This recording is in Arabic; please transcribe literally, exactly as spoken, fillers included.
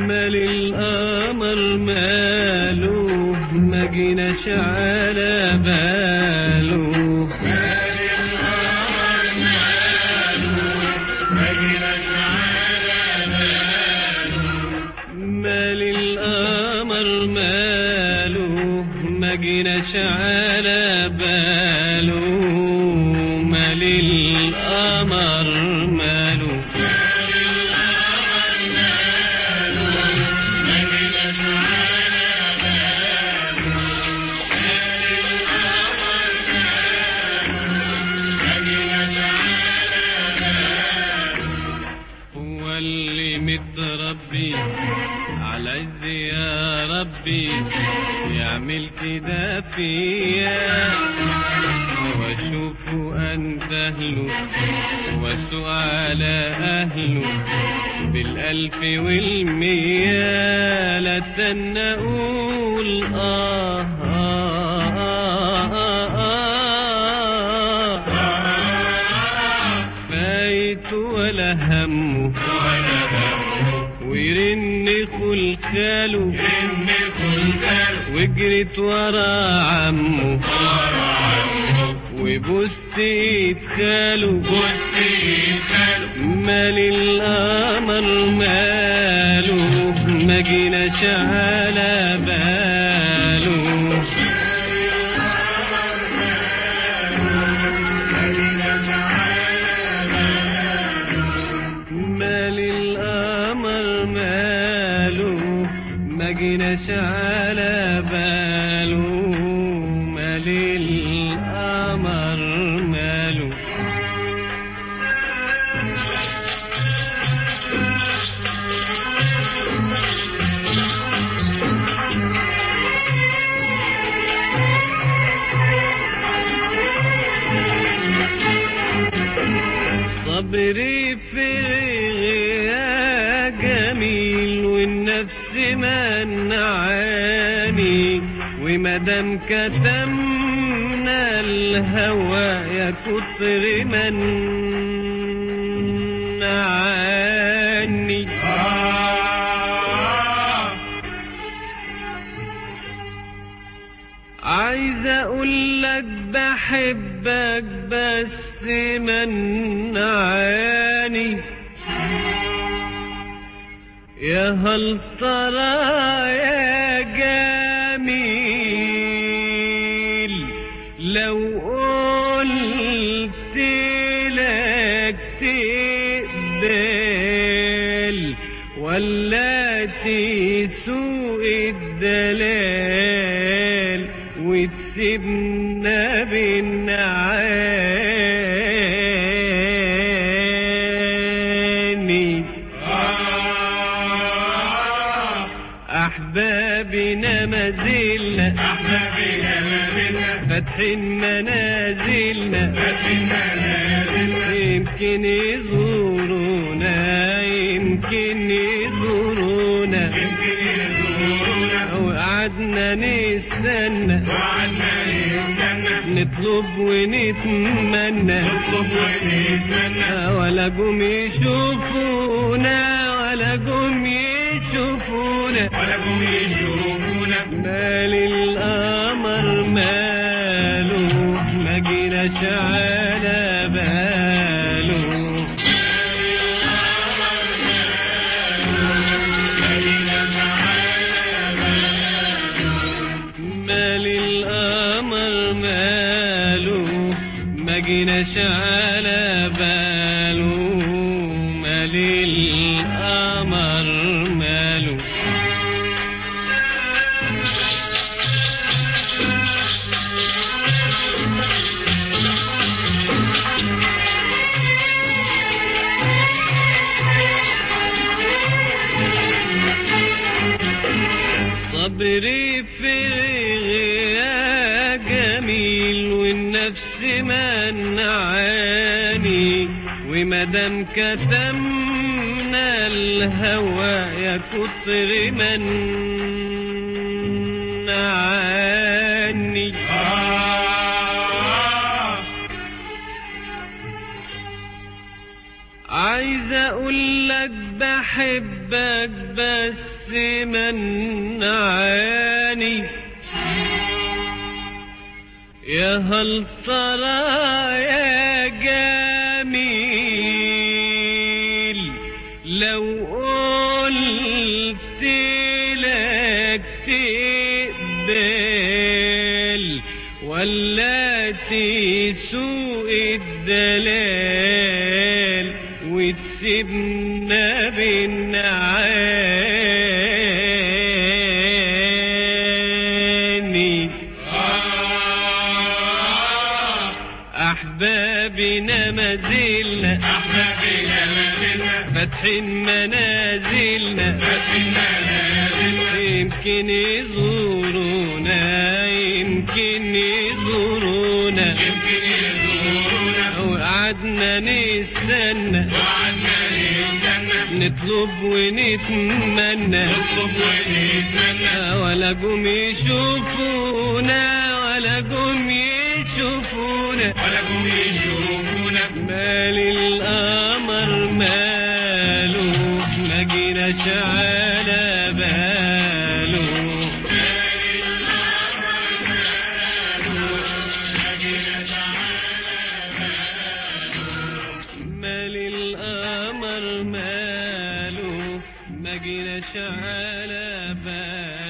مال القمر ماله ما جيناش على باله. مال القمر ماله ما جيناش على باله. مال القمر ماله ما جيناش على باله. مال القمر ماله متربي على عز يا ربي يعمل كده فيا واشوفه انتهله واسوء على اهله بالالف والمية. لا تنى اقول آه, آه, آه, آه, آه فايت ولا همه ويرن خلخاله وجريت ورا عمه وبوست ايد خاله. مال القمر ماله ما جيناش على باله. مال القمر ماله ما جيناش على باله. مال القمر ماله صبري في غيا جميل والنفس منعاني ومدام كتمنا الهوى يا كتر منعاني. عايز اقول لك بحبك بس منعاني. يا هل ترى يا جميل لو قلت لك تقبل ولا تسوق الدلال وتسيبنا بالنعاني. أحبابنا ما زلنا فاتحين منازلنا يمكن يزورونا يمكن يزورونا وقعدنا نستنى نطلب ونتمنى ولا جم يشوفونا ولا جم يشوفونا مال القمر ماله ما جيناش على باله. مال القمر ماله ما جيناش على باله. مال القمر ماله صبري في غيا جميل والنفس منعاني ومدام كتمنا الهوى يا كتر منعاني. عايز اقول لك بحبك بس منعاني، يا هل ترى يا جميل لو قلت لك تقبل ولا تسوق الدلال وتسيبنا بالنعاني. أحبابنا ما زلنا أحبابنا ما زلنا فاتحين منازلنا فاتحين منازلنا يمكن يزورونا يمكن يزورونا يمكن يزورونا وقعدنا نستنى وقعدنا نستنى نطلب ونتمنى نطلب ونتمنى ولا جم يشوفونا ولا جم يشوفونا ولا جم يشوفونا. مال القمر ماله ما جيناش على باله، مال القمر ماله ما جيناش على باله.